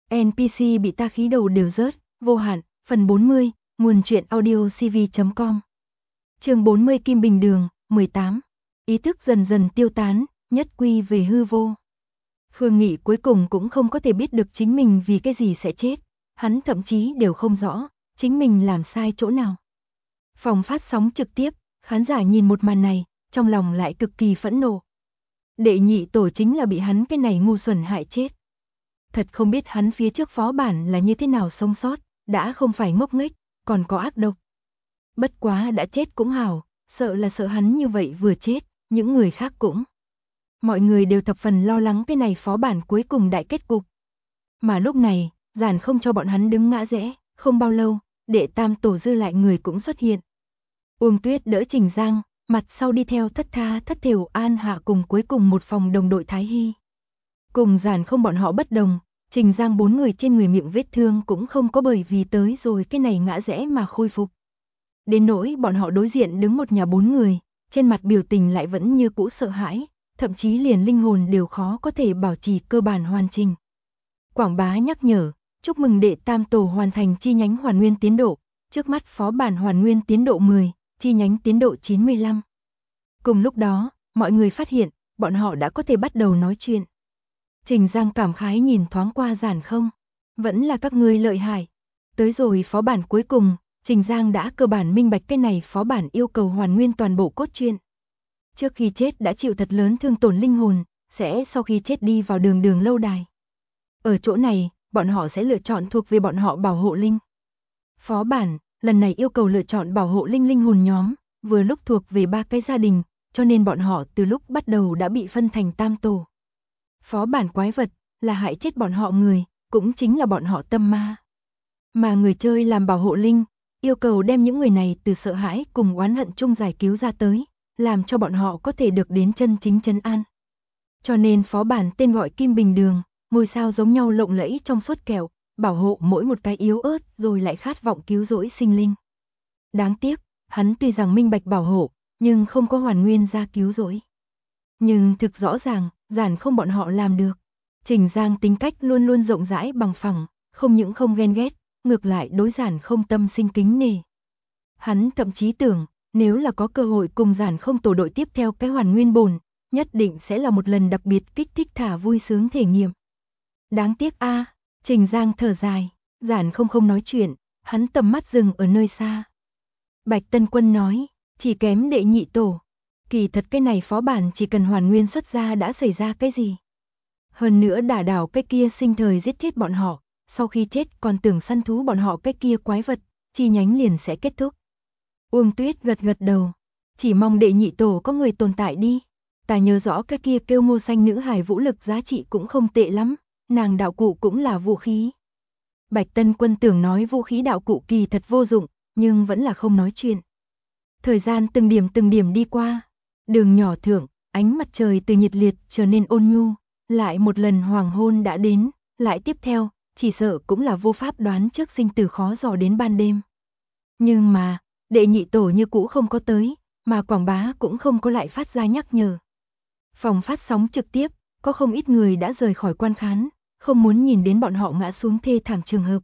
NPC bị ta khí đầu đều rớt, vô hạn, phần 40, nguồn truyện audio cv.com. Chương 40 Kim Bình Đường, 18. Ý thức dần dần tiêu tán, nhất quy về hư vô. Khương Nghị cuối cùng cũng không có thể biết được chính mình vì cái gì sẽ chết, hắn thậm chí đều không rõ, chính mình làm sai chỗ nào. Phòng phát sóng trực tiếp, khán giả nhìn một màn này, trong lòng lại cực kỳ phẫn nộ. Đệ nhị tổ chính là bị hắn cái này ngu xuẩn hại chết. Thật không biết hắn phía trước phó bản là như thế nào sống sót, đã không phải ngốc nghếch, còn có ác độc. Bất quá đã chết cũng hảo, sợ là sợ hắn như vậy vừa chết, những người khác cũng. Mọi người đều thập phần lo lắng cái này phó bản cuối cùng đại kết cục. Mà lúc này, giản không cho bọn hắn đứng ngã rẽ, không bao lâu, đệ tam tổ dư lại người cũng xuất hiện. Uông Tuyết đỡ Trình Giang, mặt sau đi theo Thất Tha Thất Thểu An Hạ cùng cuối cùng một phòng đồng đội Thái Hy. Cùng giản không bọn họ bất đồng, Trình Giang 4 người trên người miệng vết thương cũng không có bởi vì tới rồi cái này ngã rẽ mà khôi phục. Đến nỗi bọn họ đối diện đứng một nhà 4 người, trên mặt biểu tình lại vẫn như cũ sợ hãi, thậm chí liền linh hồn đều khó có thể bảo trì cơ bản hoàn chỉnh. Quảng bá nhắc nhở, chúc mừng đệ tam tổ hoàn thành chi nhánh hoàn nguyên tiến độ, trước mắt phó bản hoàn nguyên tiến độ 10, chi nhánh tiến độ 95. Cùng lúc đó, mọi người phát hiện, bọn họ đã có thể bắt đầu nói chuyện. Trình Giang cảm khái nhìn thoáng qua giản không, vẫn là các ngươi lợi hại. Tới rồi phó bản cuối cùng, Trình Giang đã cơ bản minh bạch cái này phó bản yêu cầu hoàn nguyên toàn bộ cốt truyện. Trước khi chết đã chịu thật lớn thương tổn linh hồn, sẽ sau khi chết đi vào đường lâu đài. Ở chỗ này, bọn họ sẽ lựa chọn thuộc về bọn họ bảo hộ linh. Phó bản, lần này yêu cầu lựa chọn bảo hộ linh hồn nhóm, vừa lúc thuộc về 3 cái gia đình, cho nên bọn họ từ lúc bắt đầu đã bị phân thành tam tổ. Phó bản quái vật, là hại chết bọn họ người, cũng chính là bọn họ tâm ma. Mà người chơi làm bảo hộ linh, yêu cầu đem những người này từ sợ hãi cùng oán hận chung giải cứu ra tới, làm cho bọn họ có thể được đến chân chính trấn an. Cho nên phó bản tên gọi Kim Bình Đường, ngôi sao giống nhau lộng lẫy trong suốt kẹo, bảo hộ mỗi một cái yếu ớt rồi lại khát vọng cứu rỗi sinh linh. Đáng tiếc, hắn tuy rằng minh bạch bảo hộ, nhưng không có hoàn nguyên ra cứu rỗi. Nhưng thực rõ ràng, giản không bọn họ làm được. Trình Giang tính cách luôn luôn rộng rãi bằng phẳng, không những không ghen ghét, ngược lại đối giản không tâm sinh kính nể. Hắn thậm chí tưởng, nếu là có cơ hội cùng giản không tổ đội tiếp theo cái hoàn nguyên bồn, nhất định sẽ là một lần đặc biệt kích thích thả vui sướng thể nghiệm. Đáng tiếc a, Trình Giang thở dài, giản không nói chuyện, hắn tầm mắt dừng ở nơi xa. Bạch Tân Quân nói, chỉ kém đệ nhị tổ. Kỳ thật cái này phó bản chỉ cần hoàn nguyên xuất ra đã xảy ra cái gì. Hơn nữa đả đảo cái kia sinh thời giết chết bọn họ, sau khi chết còn tưởng săn thú bọn họ cái kia quái vật, chi nhánh liền sẽ kết thúc. Uông Tuyết gật đầu, chỉ mong đệ nhị tổ có người tồn tại đi. Ta nhớ rõ cái kia kêu Ngô Xanh nữ hài vũ lực giá trị cũng không tệ lắm, nàng đạo cụ cũng là vũ khí. Bạch Tân Quân tưởng nói vũ khí đạo cụ kỳ thật vô dụng, nhưng vẫn là không nói chuyện. Thời gian từng điểm đi qua, đường nhỏ thượng, ánh mặt trời từ nhiệt liệt trở nên ôn nhu, lại một lần hoàng hôn đã đến, lại tiếp theo, chỉ sợ cũng là vô pháp đoán trước sinh tử khó dò đến ban đêm. Nhưng mà, đệ nhị tổ như cũ không có tới, mà quảng bá cũng không có lại phát ra nhắc nhở. Phòng phát sóng trực tiếp, có không ít người đã rời khỏi quan khán, không muốn nhìn đến bọn họ ngã xuống thê thảm trường hợp.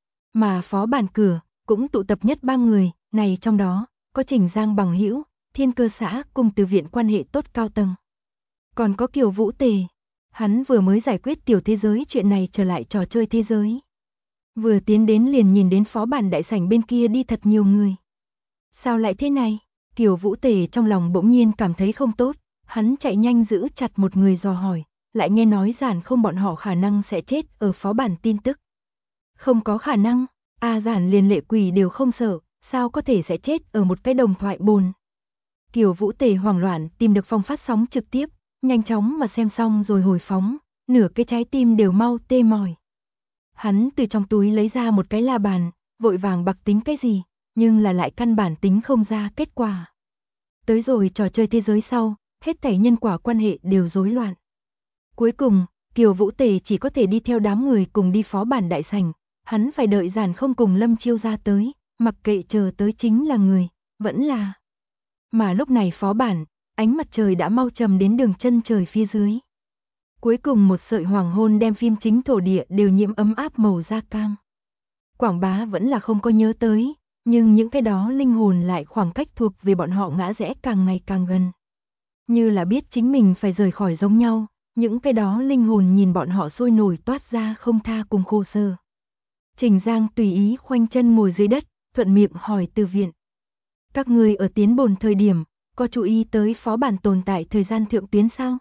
Mà phó bản cửa, cũng tụ tập nhất 3 người, này trong đó, có Trình Giang bằng hữu, Thiên Cơ xã cùng từ viện quan hệ tốt cao tầng. Còn có Kiều Vũ Tề, hắn vừa mới giải quyết tiểu thế giới chuyện này trở lại trò chơi thế giới. Vừa tiến đến liền nhìn đến phó bản đại sảnh bên kia đi thật nhiều người. Sao lại thế này? Kiều Vũ Tề trong lòng bỗng nhiên cảm thấy không tốt, hắn chạy nhanh giữ chặt một người dò hỏi, lại nghe nói giản không bọn họ khả năng sẽ chết ở phó bản tin tức. Không có khả năng, giản liền lệ quỷ đều không sợ, sao có thể sẽ chết ở một cái đồng thoại bồn. Kiều Vũ Tề hoảng loạn tìm được phòng phát sóng trực tiếp, nhanh chóng mà xem xong rồi hồi phóng, nửa cái trái tim đều mau tê mỏi. Hắn từ trong túi lấy ra một cái la bàn, vội vàng bạc tính cái gì, nhưng là lại căn bản tính không ra kết quả. Tới rồi trò chơi thế giới sau, hết thảy nhân quả quan hệ đều rối loạn. Cuối cùng, Kiều Vũ Tề chỉ có thể đi theo đám người cùng đi phó bản đại sảnh, hắn phải đợi giản không cùng Lâm Chiêu ra tới, mặc kệ chờ tới chính là người, vẫn là. Mà lúc này phó bản, ánh mặt trời đã mau trầm đến đường chân trời phía dưới. Cuối cùng một sợi hoàng hôn đem phim chính thổ địa đều nhiễm ấm áp màu da cam. Quảng Bá vẫn là không có nhớ tới, nhưng những cái đó linh hồn lại khoảng cách thuộc về bọn họ ngã rẽ càng ngày càng gần. Như là biết chính mình phải rời khỏi giống nhau, những cái đó linh hồn nhìn bọn họ sôi nổi toát ra không tha cùng khô sở. Trình Giang tùy ý khoanh chân ngồi dưới đất, thuận miệng hỏi Từ Viện. Các người ở tiến bồn thời điểm, có chú ý tới phó bản tồn tại thời gian thượng tuyến sao?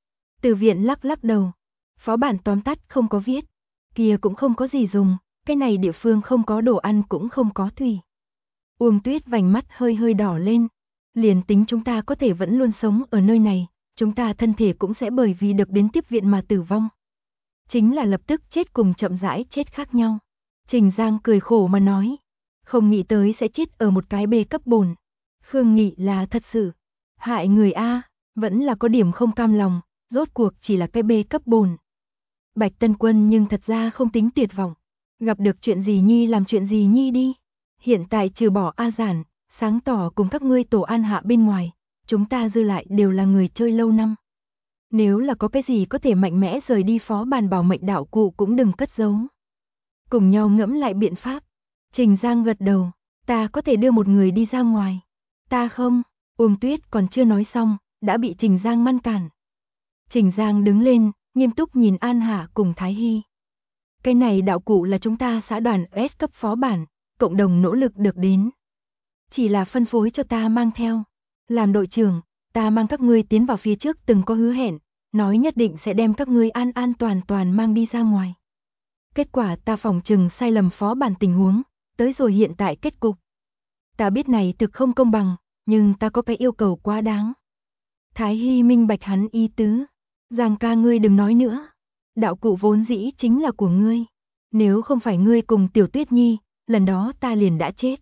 Từ Viện lắc lắc đầu. Phó bản tóm tắt không có viết. Kia cũng không có gì dùng, cái này địa phương không có đồ ăn cũng không có thủy. Uông Tuyết vành mắt hơi hơi đỏ lên. Liền tính chúng ta có thể vẫn luôn sống ở nơi này, chúng ta thân thể cũng sẽ bởi vì được đến tiếp viện mà tử vong. Chính là lập tức chết cùng chậm rãi chết khác nhau. Trình Giang cười khổ mà nói. Không nghĩ tới sẽ chết ở một cái bê cấp bồn. Khương Nghị là thật sự. Hại người A, vẫn là có điểm không cam lòng, rốt cuộc chỉ là cái bê cấp bồn. Bạch Tân Quân nhưng thật ra không tính tuyệt vọng. Gặp được chuyện gì nhi làm chuyện gì nhi đi. Hiện tại trừ bỏ A Giản, sáng tỏ cùng các ngươi tổ an hạ bên ngoài, chúng ta dư lại đều là người chơi lâu năm. Nếu là có cái gì có thể mạnh mẽ rời đi phó bàn bảo mệnh đạo cụ cũng đừng cất giấu. Cùng nhau ngẫm lại biện pháp. Trình Giang gật đầu, ta có thể đưa một người đi ra ngoài. Ta không, Uông Tuyết còn chưa nói xong, đã bị Trình Giang ngăn cản. Trình Giang đứng lên, nghiêm túc nhìn An Hạ cùng Thái Hy. Cái này đạo cụ là chúng ta xã đoàn S cấp phó bản, cộng đồng nỗ lực được đến. Chỉ là phân phối cho ta mang theo. Làm đội trưởng, ta mang các ngươi tiến vào phía trước từng có hứa hẹn, nói nhất định sẽ đem các ngươi an an toàn toàn mang đi ra ngoài. Kết quả ta phỏng chừng sai lầm phó bản tình huống, tới rồi hiện tại kết cục. Ta biết này thực không công bằng, nhưng ta có cái yêu cầu quá đáng. Thái Hy minh bạch hắn ý tứ. Giang ca ngươi đừng nói nữa. Đạo cụ vốn dĩ chính là của ngươi. Nếu không phải ngươi cùng Tiểu Tuyết Nhi, lần đó ta liền đã chết.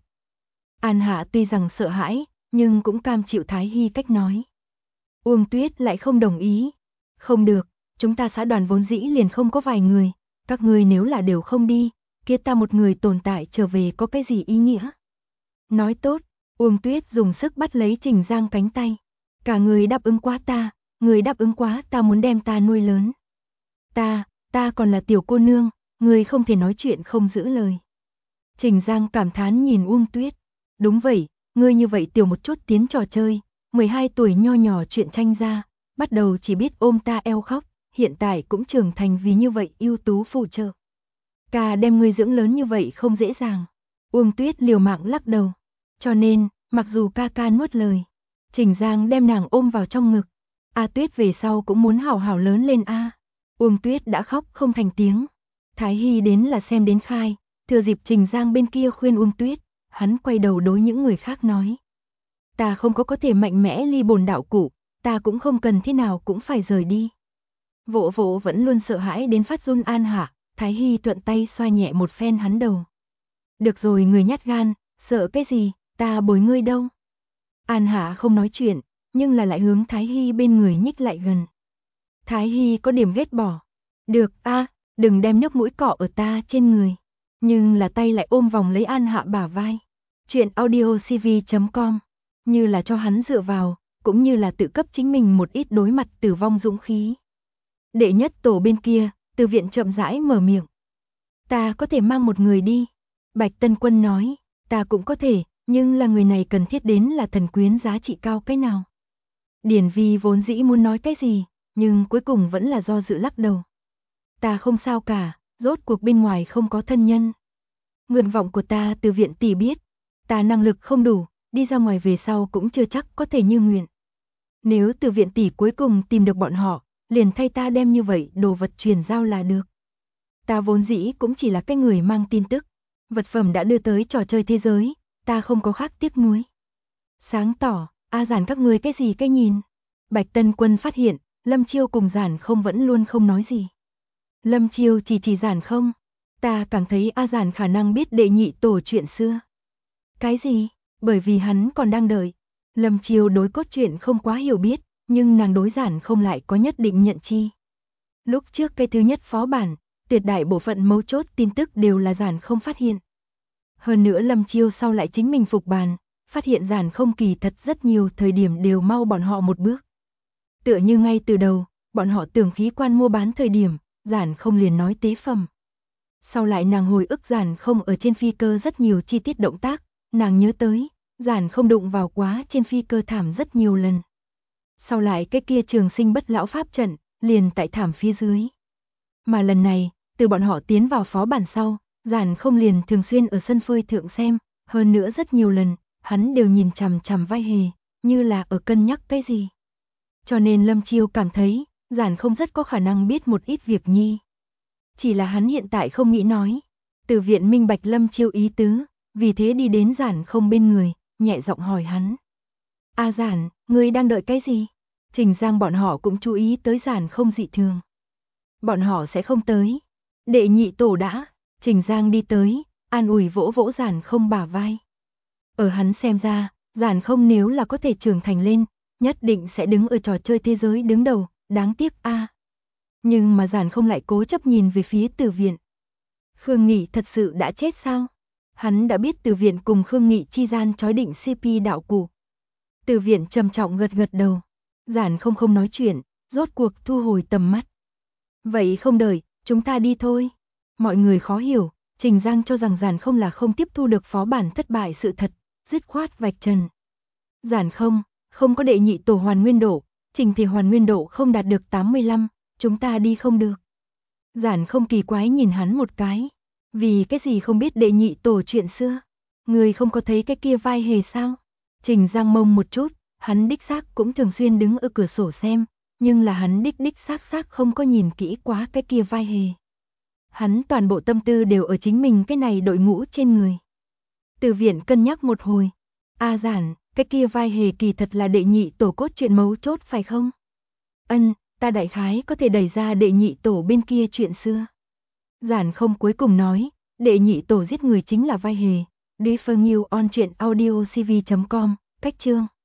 An Hạ tuy rằng sợ hãi, nhưng cũng cam chịu Thái Hy cách nói. Uông Tuyết lại không đồng ý. Không được, chúng ta xã đoàn vốn dĩ liền không có vài người. Các ngươi nếu là đều không đi, kia ta một người tồn tại trở về có cái gì ý nghĩa? Nói tốt, Uông Tuyết dùng sức bắt lấy Trình Giang cánh tay. Cả người đáp ứng quá ta, người đáp ứng quá ta muốn đem ta nuôi lớn. Ta còn là tiểu cô nương, người không thể nói chuyện không giữ lời. Trình Giang cảm thán nhìn Uông Tuyết. Đúng vậy, ngươi như vậy tiểu một chút tiến trò chơi, 12 tuổi nho nhỏ chuyện tranh ra, bắt đầu chỉ biết ôm ta eo khóc, hiện tại cũng trưởng thành vì như vậy ưu tú phụ trợ. Ca đem ngươi dưỡng lớn như vậy không dễ dàng. Uông Tuyết liều mạng lắc đầu. Cho nên, mặc dù ca nuốt lời, Trình Giang đem nàng ôm vào trong ngực. A Tuyết về sau cũng muốn hảo hảo lớn lên a. Uông Tuyết đã khóc không thành tiếng. Thái Hy đến là xem đến khai, thừa dịp Trình Giang bên kia khuyên Uông Tuyết, hắn quay đầu đối những người khác nói. Ta không có thể mạnh mẽ ly bồn đạo cụ, ta cũng không cần thế nào cũng phải rời đi. Vỗ vỗ vẫn luôn sợ hãi đến phát run An Hạ, Thái Hy thuận tay xoa nhẹ một phen hắn đầu. Được rồi người nhát gan, sợ cái gì, ta bồi ngươi đâu. An Hạ không nói chuyện, nhưng là lại hướng Thái Hy bên người nhích lại gần. Thái Hy có điểm ghét bỏ. Được a, đừng đem nước mũi cọ ở ta trên người. Nhưng là tay lại ôm vòng lấy An Hạ bả vai. Chuyện audiocv.com, như là cho hắn dựa vào, cũng như là tự cấp chính mình một ít đối mặt tử vong dũng khí. Đệ nhất tổ bên kia, Từ Viện chậm rãi mở miệng. Ta có thể mang một người đi. Bạch Tân Quân nói, ta cũng có thể, nhưng là người này cần thiết đến là thần quyến giá trị cao cái nào. Điển Vi vốn dĩ muốn nói cái gì, nhưng cuối cùng vẫn là do dự lắc đầu. Ta không sao cả, rốt cuộc bên ngoài không có thân nhân. Nguyện vọng của ta Từ Viện tỷ biết, ta năng lực không đủ, đi ra ngoài về sau cũng chưa chắc có thể như nguyện. Nếu Từ Viện tỷ cuối cùng tìm được bọn họ, liền thay ta đem như vậy đồ vật truyền giao là được. Ta vốn dĩ cũng chỉ là cái người mang tin tức, vật phẩm đã đưa tới trò chơi thế giới, ta không có khác tiếc nuối. Sáng tỏ, A Giản các ngươi cái gì cái nhìn? Bạch Tân Quân phát hiện, Lâm Chiêu cùng Giản không vẫn luôn không nói gì. Lâm Chiêu chỉ Giản không, ta cảm thấy A Giản khả năng biết đệ nhị tổ chuyện xưa. Cái gì? Bởi vì hắn còn đang đợi. Lâm Chiêu đối cốt truyện không quá hiểu biết, nhưng nàng đối Giản không lại có nhất định nhận chi. Lúc trước cái thứ nhất phó bản, tuyệt đại bộ phận mấu chốt tin tức đều là Giản không phát hiện. Hơn nữa Lâm Chiêu sau lại chính mình phục bàn, phát hiện Giản không kỳ thật rất nhiều thời điểm đều mau bọn họ một bước. Tựa như ngay từ đầu, bọn họ tưởng khí quan mua bán thời điểm, Giản không liền nói tế phẩm. Sau lại nàng hồi ức Giản không ở trên phi cơ rất nhiều chi tiết động tác, nàng nhớ tới, Giản không đụng vào quá trên phi cơ thảm rất nhiều lần. Sau lại cái kia trường sinh bất lão pháp trận, liền tại thảm phía dưới. Mà lần này, từ bọn họ tiến vào phó bản sau, Giản không liền thường xuyên ở sân phơi thượng xem, hơn nữa rất nhiều lần, hắn đều nhìn chằm chằm vai hề, như là ở cân nhắc cái gì. Cho nên Lâm Chiêu cảm thấy, Giản không rất có khả năng biết một ít việc nhi. Chỉ là hắn hiện tại không nghĩ nói. Từ viện minh bạch Lâm Chiêu ý tứ, vì thế đi đến Giản không bên người, nhẹ giọng hỏi hắn. A Giản, ngươi đang đợi cái gì? Trình Giang bọn họ cũng chú ý tới Giản không dị thường. Bọn họ sẽ không tới. Đệ nhị tổ đã, Trình Giang đi tới, an ủi vỗ vỗ Giản không bả vai. Ở hắn xem ra, Giản không nếu là có thể trưởng thành lên, nhất định sẽ đứng ở trò chơi thế giới đứng đầu, đáng tiếc a. Nhưng mà Giản không lại cố chấp nhìn về phía Từ viện. Khương Nghị thật sự đã chết sao? Hắn đã biết Từ viện cùng Khương Nghị chi gian chói định CP đạo cụ. Từ viện trầm trọng gật gật đầu. Giản không nói chuyện, rốt cuộc thu hồi tầm mắt. Vậy không đợi, chúng ta đi thôi. Mọi người khó hiểu, Trình Giang cho rằng Giản không là không tiếp thu được phó bản thất bại sự thật, dứt khoát vạch trần. Giản không có đệ nhị tổ hoàn nguyên độ, trình thể hoàn nguyên độ không đạt được 85, chúng ta đi không được. Giản không kỳ quái nhìn hắn một cái, vì cái gì không biết đệ nhị tổ chuyện xưa, người không có thấy cái kia vai hề sao? Trình Giang mông một chút, hắn đích xác cũng thường xuyên đứng ở cửa sổ xem, nhưng là hắn đích xác không có nhìn kỹ quá cái kia vai hề. Hắn toàn bộ tâm tư đều ở chính mình cái này đội ngũ trên người. Từ viện cân nhắc một hồi, A Giản, cái kia vai hề kỳ thật là đệ nhị tổ cốt truyện mấu chốt phải không? Ân, ta đại khái có thể đẩy ra đệ nhị tổ bên kia chuyện xưa. Giản không cuối cùng nói, đệ nhị tổ giết người chính là vai hề. Refer New on truyện audio cv.com, cách chương.